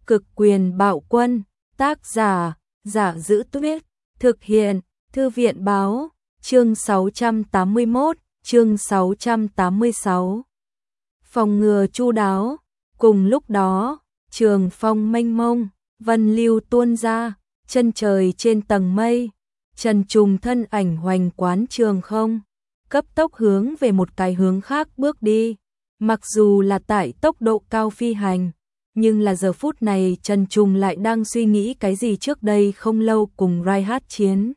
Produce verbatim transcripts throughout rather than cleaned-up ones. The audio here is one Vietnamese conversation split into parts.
Cực quyền bạo quân, tác giả, Giả Giữ Tuyết, thực hiện, Thư viện báo, chương sáu trăm tám mươi mốt, chương sáu trăm tám mươi sáu. Phòng ngừa chu đáo, cùng lúc đó, trường phong mênh mông, vân lưu tuôn ra, chân trời trên tầng mây, Trần Trùng thân ảnh hoành quán trường không, cấp tốc hướng về một cái hướng khác bước đi, mặc dù là tại tốc độ cao phi hành. Nhưng là giờ phút này Trần Trùng lại đang suy nghĩ cái gì trước đây không lâu cùng Raihat chiến.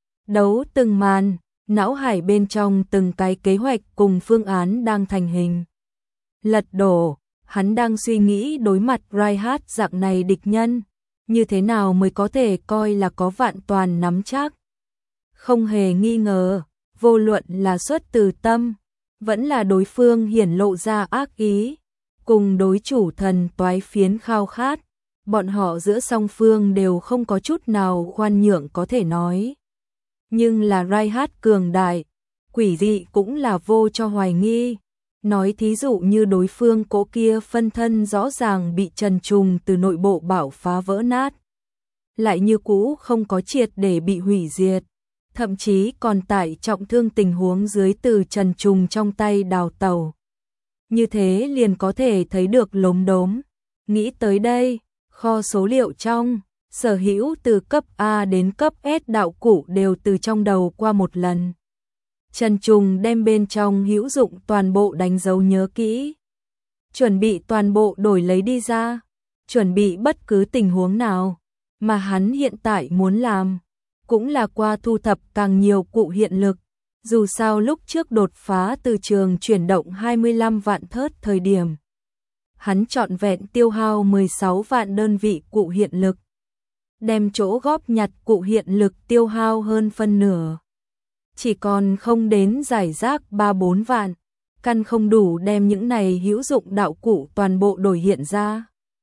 Đấu từng màn, não hải bên trong từng cái kế hoạch cùng phương án đang thành hình. Lật đổ, hắn đang suy nghĩ đối mặt Raihat dạng này địch nhân, như thế nào mới có thể coi là có vạn toàn nắm chắc. Không hề nghi ngờ, vô luận là xuất từ tâm, vẫn là đối phương hiển lộ ra ác ý. Cùng đối chủ thần toái phiến khao khát, bọn họ giữa song phương đều không có chút nào khoan nhượng có thể nói. Nhưng là Raihat cường đại, quỷ dị cũng là vô cho hoài nghi. Nói thí dụ như đối phương cố kia phân thân rõ ràng bị Trần Trùng từ nội bộ bạo phá vỡ nát. Lại như cũ không có triệt để bị hủy diệt. Thậm chí còn tại trọng thương tình huống dưới từ Trần Trùng trong tay đào tẩu. Như thế liền có thể thấy được lốm đốm. Nghĩ tới đây, kho số liệu trong, sở hữu từ cấp A đến cấp S đạo cụ đều từ trong đầu qua một lần. Trần Trùng đem bên trong hữu dụng toàn bộ đánh dấu nhớ kỹ. Chuẩn bị toàn bộ đổi lấy đi ra. Chuẩn bị bất cứ tình huống nào mà hắn hiện tại muốn làm. Cũng là qua thu thập càng nhiều cụ hiện lực. Dù sao lúc trước đột phá từ trường chuyển động hai mươi lăm vạn thớt thời điểm, hắn trọn vẹn tiêu hao mười sáu vạn đơn vị cụ hiện lực, đem chỗ góp nhặt cụ hiện lực tiêu hao hơn phân nửa. Chỉ còn không đến giải rác ba bốn vạn, căn không đủ đem những này hữu dụng đạo cụ toàn bộ đổi hiện ra.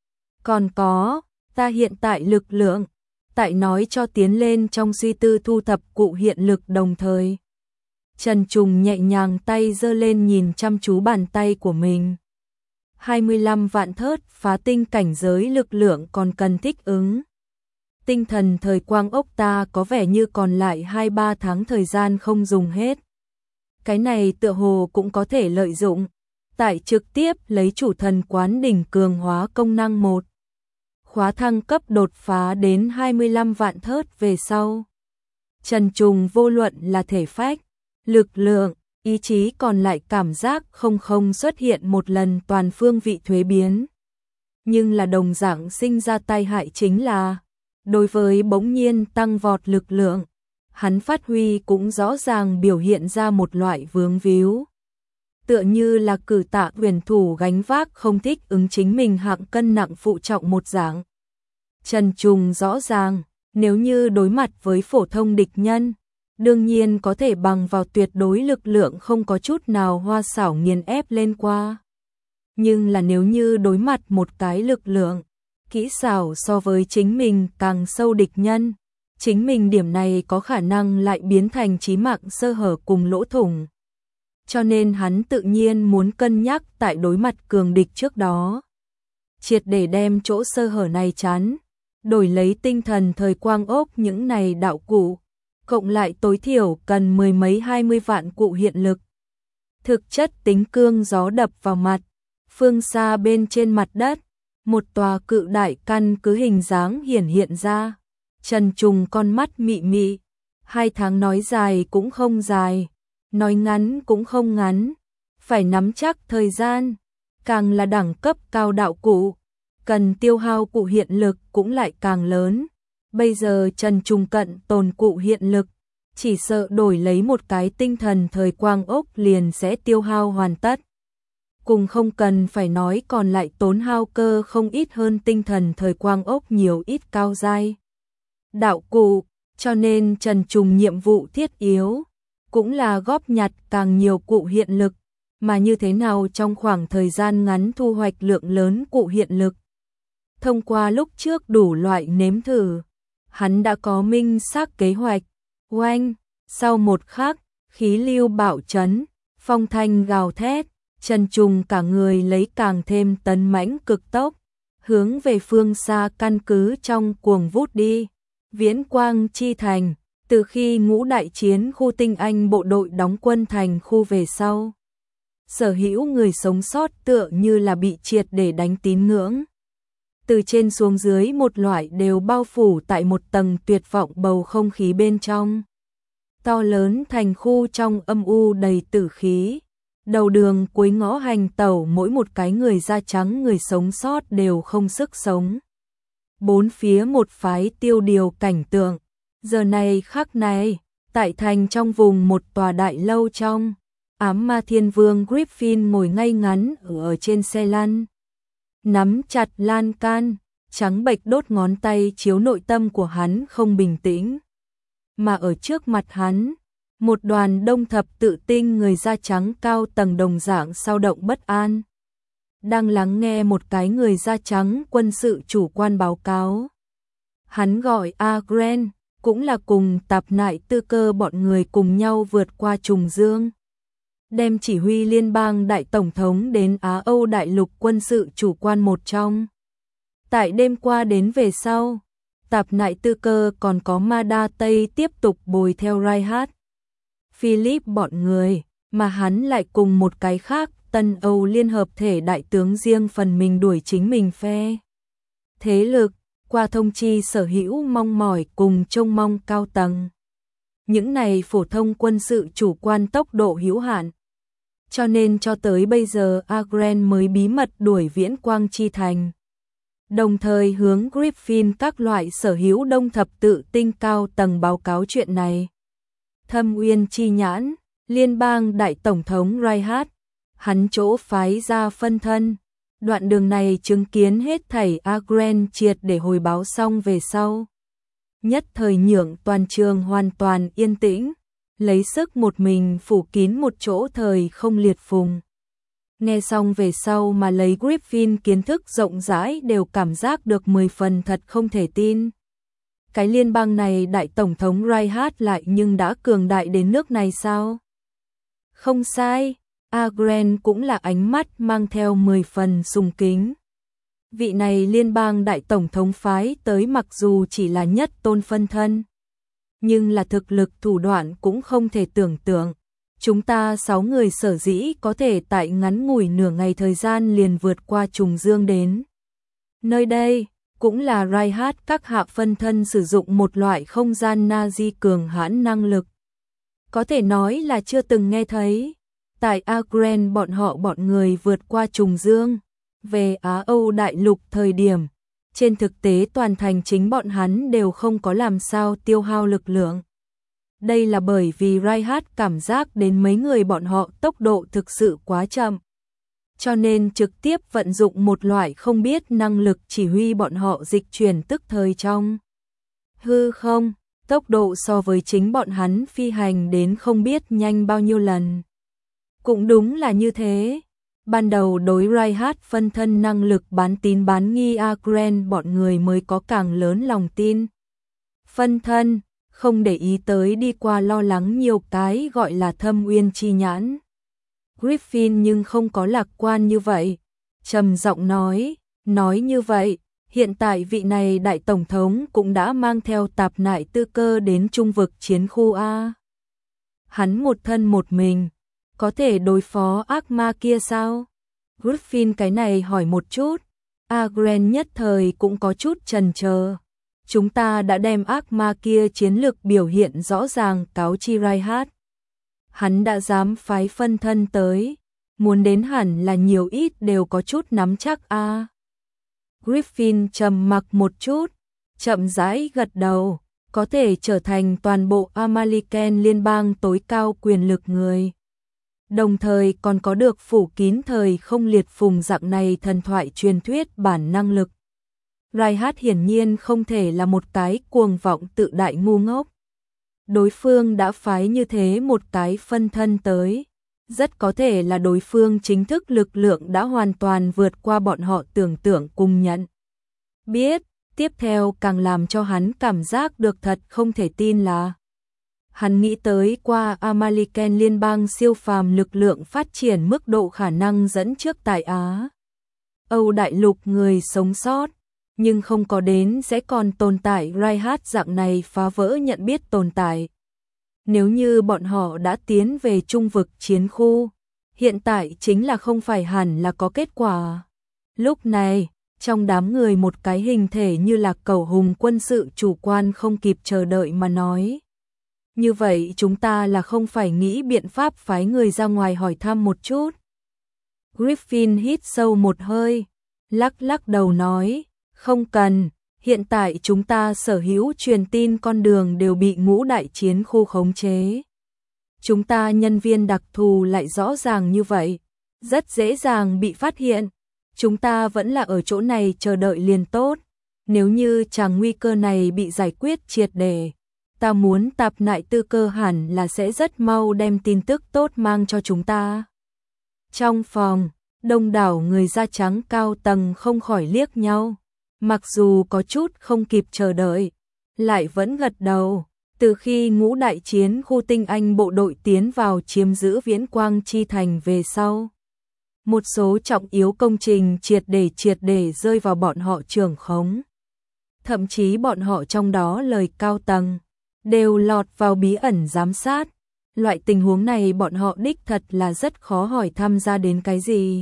Còn có, ta hiện tại lực lượng, tại nói cho tiến lên trong suy tư thu thập cụ hiện lực đồng thời. Trần Trùng nhẹ nhàng tay giơ lên nhìn chăm chú bàn tay của mình. hai mươi lăm vạn thớt phá tinh cảnh giới lực lượng còn cần thích ứng. Tinh thần thời quang ốc ta có vẻ như còn lại hai ba tháng thời gian không dùng hết. Cái này tựa hồ cũng có thể lợi dụng. Tại trực tiếp lấy chủ thần quán đỉnh cường hóa công năng một. Khóa thăng cấp đột phá đến hai mươi lăm vạn thớt về sau. Trần Trùng vô luận là thể phách, lực lượng, ý chí còn lại cảm giác không không xuất hiện một lần toàn phương vị thuế biến. Nhưng là đồng dạng sinh ra tai hại chính là, đối với bỗng nhiên tăng vọt lực lượng, hắn phát huy cũng rõ ràng biểu hiện ra một loại vướng víu. Tựa như là cử tạ huyền thủ gánh vác không thích ứng chính mình hạng cân nặng phụ trọng một dạng. Trần Trùng rõ ràng, nếu như đối mặt với phổ thông địch nhân, đương nhiên có thể bằng vào tuyệt đối lực lượng không có chút nào hoa xảo nghiền ép lên qua. Nhưng là nếu như đối mặt một cái lực lượng, kỹ xảo so với chính mình càng sâu địch nhân, chính mình điểm này có khả năng lại biến thành chí mạng sơ hở cùng lỗ thủng. Cho nên hắn tự nhiên muốn cân nhắc tại đối mặt cường địch trước đó. Triệt để đem chỗ sơ hở này chắn, đổi lấy tinh thần thời quang ốc những này đạo cụ. Cộng lại tối thiểu cần mười mấy hai mươi vạn cụ hiện lực. Thực chất tính cương gió đập vào mặt, phương xa bên trên mặt đất, một tòa cự đại căn cứ hình dáng hiển hiện ra. Trần Trùng con mắt mị mị, hai tháng nói dài cũng không dài, nói ngắn cũng không ngắn, phải nắm chắc thời gian, càng là đẳng cấp cao đạo cụ, cần tiêu hao cụ hiện lực cũng lại càng lớn. Bây giờ Trần Trùng cận tồn cụ hiện lực, chỉ sợ đổi lấy một cái tinh thần thời quang ốc liền sẽ tiêu hao hoàn tất. Cùng không cần phải nói còn lại tốn hao cơ không ít hơn tinh thần thời quang ốc nhiều ít cao giai. Đạo cụ, cho nên Trần Trùng nhiệm vụ thiết yếu, cũng là góp nhặt càng nhiều cụ hiện lực, mà như thế nào trong khoảng thời gian ngắn thu hoạch lượng lớn cụ hiện lực. Thông qua lúc trước đủ loại nếm thử, hắn đã có minh xác kế hoạch. Oanh, sau một khắc, khí lưu bạo chấn, phong thanh gào thét, Trần Trùng cả người lấy càng thêm tấn mãnh cực tốc, hướng về phương xa căn cứ trong cuồng vút đi. Viễn Quang Chi Thành, từ khi ngũ đại chiến khu tinh anh bộ đội đóng quân thành khu về sau, sở hữu người sống sót tựa như là bị triệt để đánh tín ngưỡng. Từ trên xuống dưới một loại đều bao phủ tại một tầng tuyệt vọng bầu không khí bên trong. To lớn thành khu trong âm u đầy tử khí. Đầu đường cuối ngõ hành tẩu mỗi một cái người da trắng người sống sót đều không sức sống. Bốn phía một phái tiêu điều cảnh tượng. Giờ này khắc này, tại thành trong vùng một tòa đại lâu trong, ám ma thiên vương Griffin ngồi ngay ngắn ở trên xe lăn. Nắm chặt lan can, trắng bệch đốt ngón tay chiếu nội tâm của hắn không bình tĩnh. Mà ở trước mặt hắn, một đoàn đông thập tự tinh người da trắng cao tầng đồng dạng sao động bất an. Đang lắng nghe một cái người da trắng quân sự chủ quan báo cáo. Hắn gọi Agren, cũng là cùng tạp nại tư cơ bọn người cùng nhau vượt qua trùng dương. Đem chỉ huy liên bang đại tổng thống đến Á Âu đại lục quân sự chủ quan một trong. Tại đêm qua đến về sau, tạp nại tư cơ còn có Mada Tây tiếp tục bồi theo Reinhardt, Philip bọn người, mà hắn lại cùng một cái khác Tân Âu Liên hợp thể đại tướng riêng phần mình đuổi chính mình phe. Thế lực, qua thông chi sở hữu mong mỏi cùng trông mong cao tầng. Những này phổ thông quân sự chủ quan tốc độ hữu hạn. Cho nên cho tới bây giờ Agren mới bí mật đuổi Viễn Quang Chi Thành. Đồng thời hướng Griffin các loại sở hữu đông thập tự tinh cao tầng báo cáo chuyện này. Thâm Uyên Chi Nhãn, liên bang đại tổng thống Reinhardt, hắn chỗ phái ra phân thân. Đoạn đường này chứng kiến hết thảy Agren triệt để hồi báo xong về sau. Nhất thời nhượng toàn trường hoàn toàn yên tĩnh, lấy sức một mình phủ kín một chỗ thời không liệt phùng. Nghe xong về sau mà lấy Griffin kiến thức rộng rãi đều cảm giác được mười phần thật không thể tin. Cái liên bang này đại tổng thống Reinhardt lại nhưng đã cường đại đến nước này sao? Không sai, Agren cũng là ánh mắt mang theo mười phần sùng kính. Vị này liên bang đại tổng thống phái tới mặc dù chỉ là nhất tôn phân thân, nhưng là thực lực thủ đoạn cũng không thể tưởng tượng. Chúng ta sáu người sở dĩ có thể tại ngắn ngủi nửa ngày thời gian liền vượt qua trùng dương đến. Nơi đây, cũng là Reinhardt các hạ phân thân sử dụng một loại không gian Nazi cường hãn năng lực. Có thể nói là chưa từng nghe thấy. Tại Agren bọn họ bọn người vượt qua trùng dương, về Á Âu đại lục thời điểm, trên thực tế toàn thành chính bọn hắn đều không có làm sao tiêu hao lực lượng. Đây là bởi vì Reinhardt cảm giác đến mấy người bọn họ tốc độ thực sự quá chậm. Cho nên trực tiếp vận dụng một loại không biết năng lực chỉ huy bọn họ dịch chuyển tức thời trong. Hư không, tốc độ so với chính bọn hắn phi hành đến không biết nhanh bao nhiêu lần. Cũng đúng là như thế. Ban đầu đối Reinhardt phân thân năng lực bán tín bán nghi Agren bọn người mới có càng lớn lòng tin. Phân thân, không để ý tới đi qua lo lắng nhiều cái gọi là Thâm Uyên Chi Nhãn. Griffin nhưng không có lạc quan như vậy. Trầm giọng nói, nói như vậy, hiện tại vị này đại tổng thống cũng đã mang theo tạp nại tư cơ đến trung vực chiến khu A. Hắn một thân một mình, có thể đối phó ác ma kia sao? Griffin cái này hỏi một chút, Agren nhất thời cũng có chút chần chờ. Chúng ta đã đem ác ma kia chiến lực biểu hiện rõ ràng cáo chi Reinhardt. Hắn đã dám phái phân thân tới, muốn đến hẳn là nhiều ít đều có chút nắm chắc a. À. Griffin trầm mặc một chút, chậm rãi gật đầu, có thể trở thành toàn bộ Amaliken liên bang tối cao quyền lực người. Đồng thời còn có được phủ kín thời không liệt phùng dạng này thần thoại truyền thuyết bản năng lực. Reinhardt hiển nhiên không thể là một cái cuồng vọng tự đại ngu ngốc. Đối phương đã phái như thế một cái phân thân tới, rất có thể là đối phương chính thức lực lượng đã hoàn toàn vượt qua bọn họ tưởng tượng cùng nhận. Biết, tiếp theo càng làm cho hắn cảm giác được thật không thể tin là hắn nghĩ tới qua Amaliken liên bang siêu phàm lực lượng phát triển mức độ khả năng dẫn trước tại Á. Âu đại lục người sống sót, nhưng không có đến sẽ còn tồn tại Reinhardt dạng này phá vỡ nhận biết tồn tại. Nếu như bọn họ đã tiến về trung vực chiến khu, hiện tại chính là không phải hẳn là có kết quả. Lúc này, trong đám người một cái hình thể như là cẩu hùng quân sự chủ quan không kịp chờ đợi mà nói. Như vậy chúng ta là không phải nghĩ biện pháp phái người ra ngoài hỏi thăm một chút. Griffin hít sâu một hơi, lắc lắc đầu nói, không cần, hiện tại chúng ta sở hữu truyền tin con đường đều bị ngũ đại chiến khu khống chế. Chúng ta nhân viên đặc thù lại rõ ràng như vậy, rất dễ dàng bị phát hiện. Chúng ta vẫn là ở chỗ này chờ đợi liền tốt. Nếu như chàng nguy cơ này bị giải quyết triệt để, ta muốn tạp nại tư cơ hẳn là sẽ rất mau đem tin tức tốt mang cho chúng ta. Trong phòng, đông đảo người da trắng cao tầng không khỏi liếc nhau. Mặc dù có chút không kịp chờ đợi, lại vẫn gật đầu. Từ khi ngũ đại chiến khu tinh anh bộ đội tiến vào chiếm giữ Viễn Quang Chi Thành về sau, một số trọng yếu công trình triệt để triệt để rơi vào bọn họ trưởng khống. Thậm chí bọn họ trong đó lời cao tầng đều lọt vào bí ẩn giám sát. Loại tình huống này bọn họ đích thật là rất khó hỏi thăm ra đến cái gì.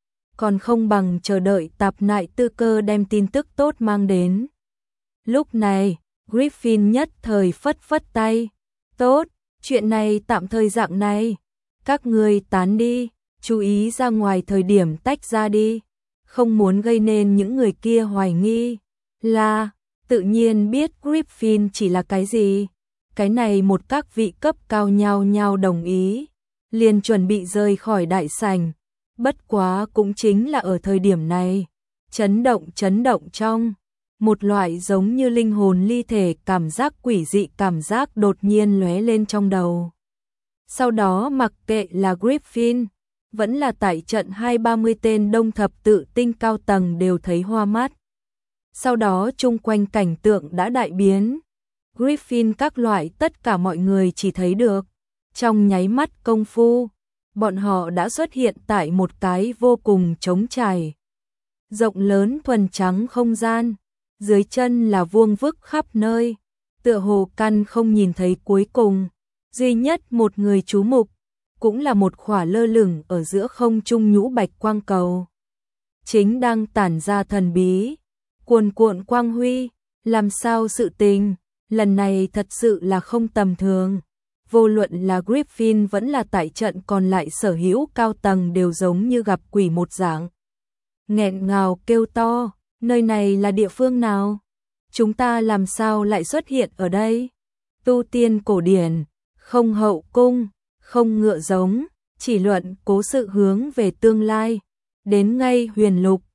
Còn không bằng chờ đợi tạp nại tư cơ đem tin tức tốt mang đến. Lúc này, Griffin nhất thời phất phất tay. Tốt, chuyện này tạm thời dạng này. Các người tán đi, chú ý ra ngoài thời điểm tách ra đi. Không muốn gây nên những người kia hoài nghi. Là, tự nhiên biết Griffin chỉ là cái gì. Cái này một các vị cấp cao nhau nhau đồng ý. Liền chuẩn bị rời khỏi đại sảnh. Bất quá cũng chính là ở thời điểm này. Chấn động chấn động trong. Một loại giống như linh hồn ly thể cảm giác quỷ dị cảm giác đột nhiên lóe lên trong đầu. Sau đó mặc kệ là Griffin, vẫn là tại trận hai ba mươi tên đông thập tự tinh cao tầng đều thấy hoa mắt. Sau đó chung quanh cảnh tượng đã đại biến. Griffin các loại tất cả mọi người chỉ thấy được. Trong nháy mắt công phu, bọn họ đã xuất hiện tại một cái vô cùng trống trải. Rộng lớn thuần trắng không gian. Dưới chân là vuông vức khắp nơi, tựa hồ căn không nhìn thấy cuối cùng. Duy nhất một người chú mục, cũng là một khỏa lơ lửng ở giữa không trung nhũ bạch quang cầu. Chính đang tản ra thần bí, cuồn cuộn quang huy, làm sao sự tình, lần này thật sự là không tầm thường. Vô luận là Griffin vẫn là tại trận còn lại sở hữu cao tầng đều giống như gặp quỷ một dạng. Nghẹn ngào kêu to. Nơi này là địa phương nào? Chúng ta làm sao lại xuất hiện ở đây? Tu tiên cổ điển, không hậu cung, không ngựa giống, chỉ luận cố sự hướng về tương lai. Đến ngay huyền lục,